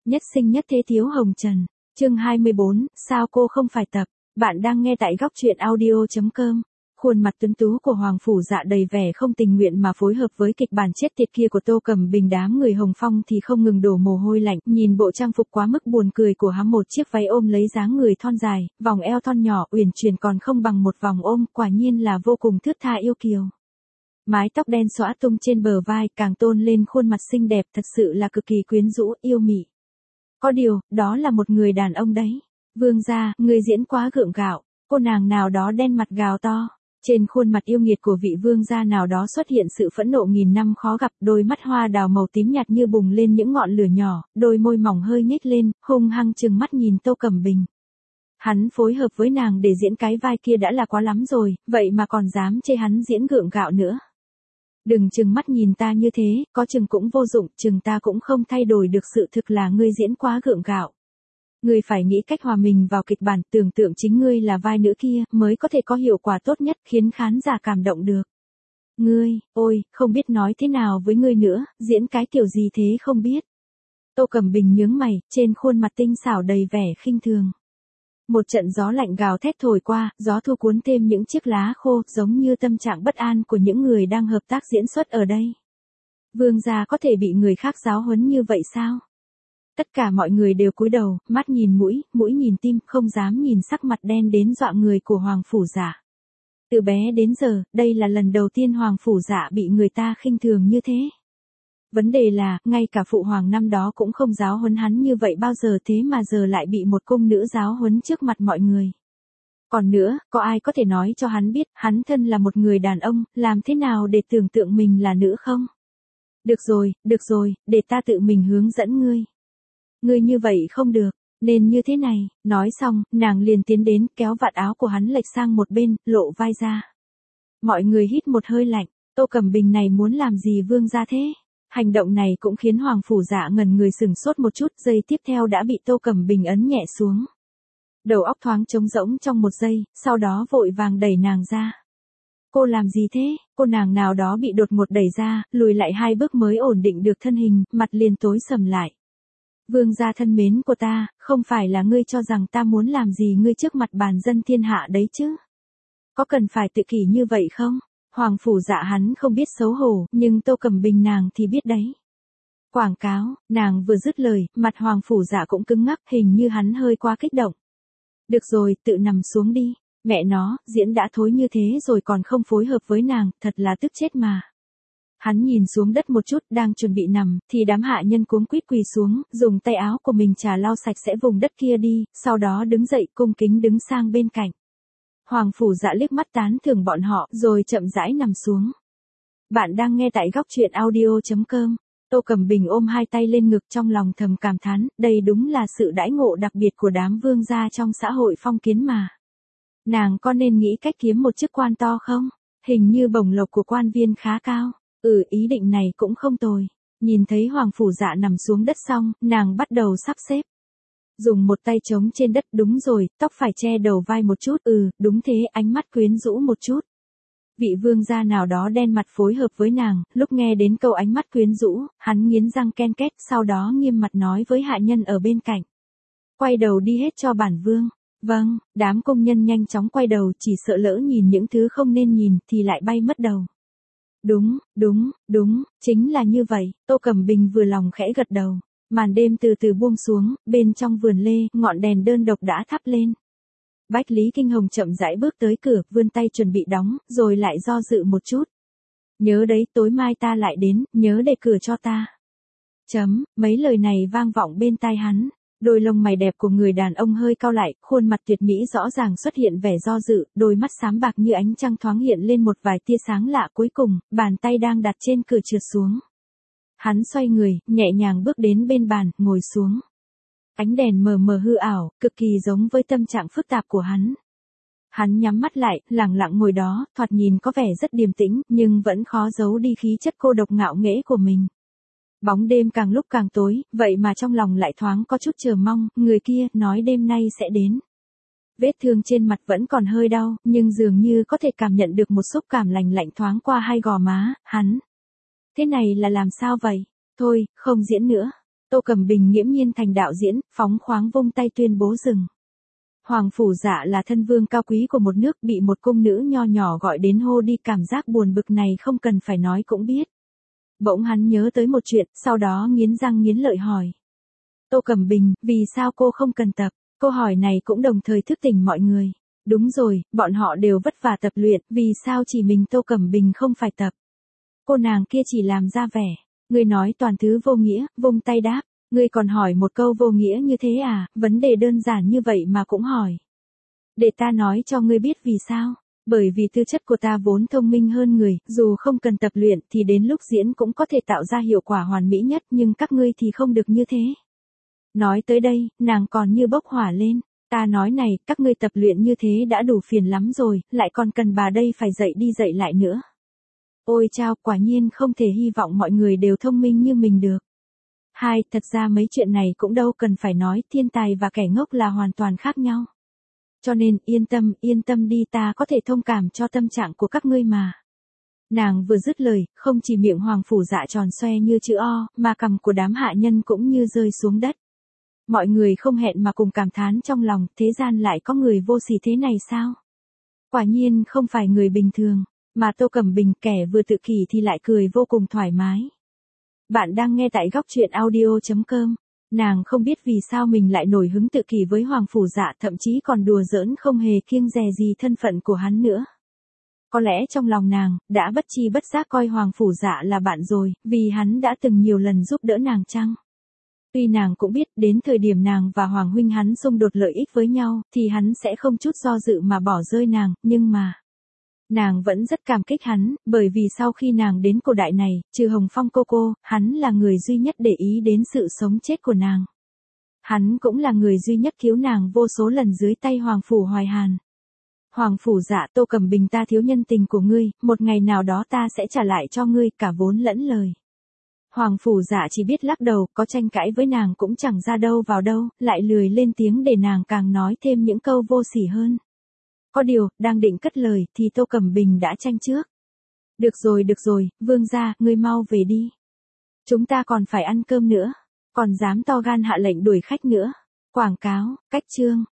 Nhất sinh nhất thế thiếu hồng trần. Chương 24, sao cô không phải tập. Bạn đang nghe tại góc truyện audio.com. Khuôn mặt tuấn tú của Hoàng Phủ Dạ đầy vẻ không tình nguyện mà phối hợp với kịch bản chết tiệt kia của Tô Cẩm Bình, đám người Hồng Phong thì không ngừng đổ mồ hôi lạnh, nhìn bộ trang phục quá mức buồn cười của hắn, một chiếc váy ôm lấy dáng người thon dài, vòng eo thon nhỏ uyển chuyển còn không bằng một vòng ôm, quả nhiên là vô cùng thướt tha yêu kiều. Mái tóc đen xõa tung trên bờ vai càng tôn lên khuôn mặt xinh đẹp, thật sự là cực kỳ quyến rũ, yêu mị. Có điều, đó là một người đàn ông đấy. Vương gia, người diễn quá gượng gạo. Cô nàng nào đó đen mặt gào to. Trên khuôn mặt yêu nghiệt của vị vương gia nào đó xuất hiện sự phẫn nộ nghìn năm khó gặp, đôi mắt hoa đào màu tím nhạt như bùng lên những ngọn lửa nhỏ, đôi môi mỏng hơi nhếch lên, hung hăng trừng mắt nhìn Tô Cẩm Bình. Hắn phối hợp với nàng để diễn cái vai kia đã là quá lắm rồi, vậy mà còn dám chê hắn diễn gượng gạo nữa. Đừng trừng mắt nhìn ta như thế, có chừng cũng vô dụng, chừng ta cũng không thay đổi được sự thực là ngươi diễn quá gượng gạo. Ngươi phải nghĩ cách hòa mình vào kịch bản, tưởng tượng chính ngươi là vai nữ kia, mới có thể có hiệu quả tốt nhất, khiến khán giả cảm động được. Ngươi, ôi, không biết nói thế nào với ngươi nữa, diễn cái kiểu gì thế không biết. Tô Cẩm Bình nhướng mày, trên khuôn mặt tinh xảo đầy vẻ khinh thường. Một trận gió lạnh gào thét thổi qua, gió thu cuốn thêm những chiếc lá khô, giống như tâm trạng bất an của những người đang hợp tác diễn xuất ở đây. Vương gia có thể bị người khác giáo huấn như vậy sao? Tất cả mọi người đều cúi đầu, mắt nhìn mũi, mũi nhìn tim, không dám nhìn sắc mặt đen đến dọa người của Hoàng Phủ Dạ. Từ bé đến giờ, đây là lần đầu tiên Hoàng Phủ Dạ bị người ta khinh thường như thế. Vấn đề là, ngay cả phụ hoàng năm đó cũng không giáo huấn hắn như vậy bao giờ, thế mà giờ lại bị một cung nữ giáo huấn trước mặt mọi người. Còn nữa, có ai có thể nói cho hắn biết, hắn thân là một người đàn ông, làm thế nào để tưởng tượng mình là nữ không? Được rồi, để ta tự mình hướng dẫn ngươi. Ngươi như vậy không được, nên như thế này, nói xong, nàng liền tiến đến, kéo vạt áo của hắn lệch sang một bên, lộ vai ra. Mọi người hít một hơi lạnh, Tô Cẩm Bình này muốn làm gì vương gia thế? Hành động này cũng khiến Hoàng Phủ Dạ ngẩn người sửng sốt một chút, giây tiếp theo đã bị Tô Cẩm Bình ấn nhẹ xuống. Đầu óc thoáng trống rỗng trong một giây, sau đó vội vàng đẩy nàng ra. Cô làm gì thế? Cô nàng nào đó bị đột ngột đẩy ra, lùi lại 2 bước mới ổn định được thân hình, mặt liền tối sầm lại. Vương gia thân mến của ta, không phải là ngươi cho rằng ta muốn làm gì ngươi trước mặt bàn dân thiên hạ đấy chứ? Có cần phải tự kỷ như vậy không? Hoàng Phủ Dạ hắn không biết xấu hổ, nhưng Tô Cẩm Bình nàng thì biết đấy. Quảng cáo, nàng vừa dứt lời, mặt Hoàng Phủ Dạ cũng cứng ngắc, hình như hắn hơi quá kích động. Được rồi, tự nằm xuống đi. Mẹ nó, diễn đã thối như thế rồi còn không phối hợp với nàng, thật là tức chết mà. Hắn nhìn xuống đất một chút, đang chuẩn bị nằm, thì đám hạ nhân cuống quýt quỳ xuống, dùng tay áo của mình chà lau sạch sẽ vùng đất kia đi, sau đó đứng dậy cung kính đứng sang bên cạnh. Hoàng Phủ Dạ liếc mắt tán thưởng bọn họ, rồi chậm rãi nằm xuống. Bạn đang nghe tại góc truyện audio.com. Tô Cẩm Bình ôm 2 tay lên ngực, trong lòng thầm cảm thán, đây đúng là sự đãi ngộ đặc biệt của đám vương gia trong xã hội phong kiến mà. Nàng có nên nghĩ cách kiếm một chức quan to không? Hình như bổng lộc của quan viên khá cao. Ý định này cũng không tồi. Nhìn thấy Hoàng Phủ Dạ nằm xuống đất xong, nàng bắt đầu sắp xếp. Dùng một tay trống trên đất, đúng rồi, tóc phải che đầu vai một chút, đúng thế, ánh mắt quyến rũ một chút. Vị vương gia nào đó đen mặt phối hợp với nàng, lúc nghe đến câu ánh mắt quyến rũ, hắn nghiến răng ken két, sau đó nghiêm mặt nói với hạ nhân ở bên cạnh. Quay đầu đi hết cho bản vương. Vâng, đám công nhân nhanh chóng quay đầu, chỉ sợ lỡ nhìn những thứ không nên nhìn, thì lại bay mất đầu. Đúng, chính là như vậy, Tô Cẩm Bình vừa lòng khẽ gật đầu. Màn đêm từ từ buông xuống, bên trong vườn lê, ngọn đèn đơn độc đã thắp lên. Bách Lý Kinh Hồng chậm rãi bước tới cửa, vươn tay chuẩn bị đóng, rồi lại do dự một chút. Nhớ đấy, tối mai ta lại đến, nhớ để cửa cho ta. Mấy lời này vang vọng bên tai hắn. Đôi lông mày đẹp của người đàn ông hơi cau lại, khuôn mặt tuyệt mỹ rõ ràng xuất hiện vẻ do dự, đôi mắt xám bạc như ánh trăng thoáng hiện lên một vài tia sáng lạ, cuối cùng, bàn tay đang đặt trên cửa trượt xuống. Hắn xoay người, nhẹ nhàng bước đến bên bàn, ngồi xuống. Ánh đèn mờ mờ hư ảo, cực kỳ giống với tâm trạng phức tạp của hắn. Hắn nhắm mắt lại, lặng lặng ngồi đó, thoạt nhìn có vẻ rất điềm tĩnh, nhưng vẫn khó giấu đi khí chất cô độc ngạo nghễ của mình. Bóng đêm càng lúc càng tối, vậy mà trong lòng lại thoáng có chút chờ mong, người kia nói đêm nay sẽ đến. Vết thương trên mặt vẫn còn hơi đau, nhưng dường như có thể cảm nhận được một xúc cảm lạnh lạnh thoáng qua hai gò má, hắn. Thế này là làm sao vậy? Thôi, không diễn nữa. Tô Cẩm Bình nghiễm nhiên thành đạo diễn, phóng khoáng vung tay tuyên bố dừng. Hoàng Phủ Dạ là thân vương cao quý của một nước, bị một cung nữ nho nhỏ gọi đến hô đi, cảm giác buồn bực này không cần phải nói cũng biết. Bỗng hắn nhớ tới một chuyện, sau đó nghiến răng nghiến lợi hỏi. Tô Cẩm Bình, vì sao cô không cần tập? Câu hỏi này cũng đồng thời thức tỉnh mọi người. Đúng rồi, bọn họ đều vất vả tập luyện, vì sao chỉ mình Tô Cẩm Bình không phải tập? Cô nàng kia chỉ làm ra vẻ. Ngươi nói toàn thứ vô nghĩa, vung tay đáp. Ngươi còn hỏi một câu vô nghĩa như thế à, vấn đề đơn giản như vậy mà cũng hỏi. Để ta nói cho ngươi biết vì sao. Bởi vì tư chất của ta vốn thông minh hơn người, dù không cần tập luyện thì đến lúc diễn cũng có thể tạo ra hiệu quả hoàn mỹ nhất, nhưng các ngươi thì không được như thế. Nói tới đây, nàng còn như bốc hỏa lên. Ta nói này, các ngươi tập luyện như thế đã đủ phiền lắm rồi, lại còn cần bà đây phải dạy đi dạy lại nữa. Ôi chao, quả nhiên không thể hy vọng mọi người đều thông minh như mình được. Hai, thật ra mấy chuyện này cũng đâu cần phải nói, thiên tài và kẻ ngốc là hoàn toàn khác nhau. Cho nên, yên tâm đi, ta có thể thông cảm cho tâm trạng của các ngươi mà. Nàng vừa dứt lời, không chỉ miệng Hoàng Phủ Dạ tròn xoe như chữ O, mà cằm của đám hạ nhân cũng như rơi xuống đất. Mọi người không hẹn mà cùng cảm thán trong lòng, thế gian lại có người vô sỉ thế này sao? Quả nhiên không phải người bình thường, mà Tô Cẩm Bình kẻ vừa tự kỷ thì lại cười vô cùng thoải mái. Bạn đang nghe tại góc truyện audio.com. Nàng không biết vì sao mình lại nổi hứng tự kỷ với Hoàng Phủ Dạ, thậm chí còn đùa giỡn không hề kiêng dè gì thân phận của hắn nữa. Có lẽ trong lòng nàng, đã bất chi bất giác coi Hoàng Phủ Dạ là bạn rồi, vì hắn đã từng nhiều lần giúp đỡ nàng chăng? Tuy nàng cũng biết đến thời điểm nàng và Hoàng huynh hắn xung đột lợi ích với nhau, thì hắn sẽ không chút do dự mà bỏ rơi nàng, nhưng mà nàng vẫn rất cảm kích hắn, bởi vì sau khi nàng đến cổ đại này, trừ Hồng Phong cô, hắn là người duy nhất để ý đến sự sống chết của nàng. Hắn cũng là người duy nhất cứu nàng vô số lần dưới tay Hoàng Phủ Hoài Hàn. Hoàng Phủ Dạ, Tô Cẩm Bình, ta thiếu nhân tình của ngươi, một ngày nào đó ta sẽ trả lại cho ngươi cả vốn lẫn lời. Hoàng Phủ Dạ chỉ biết lắc đầu, có tranh cãi với nàng cũng chẳng ra đâu vào đâu, lại lười lên tiếng để nàng càng nói thêm những câu vô sỉ hơn. Có điều, đang định cất lời, thì Tô Cẩm Bình đã tranh trước. Được rồi, vương gia, ngươi mau về đi. Chúng ta còn phải ăn cơm nữa, còn dám to gan hạ lệnh đuổi khách nữa. Quảng cáo, cách chương.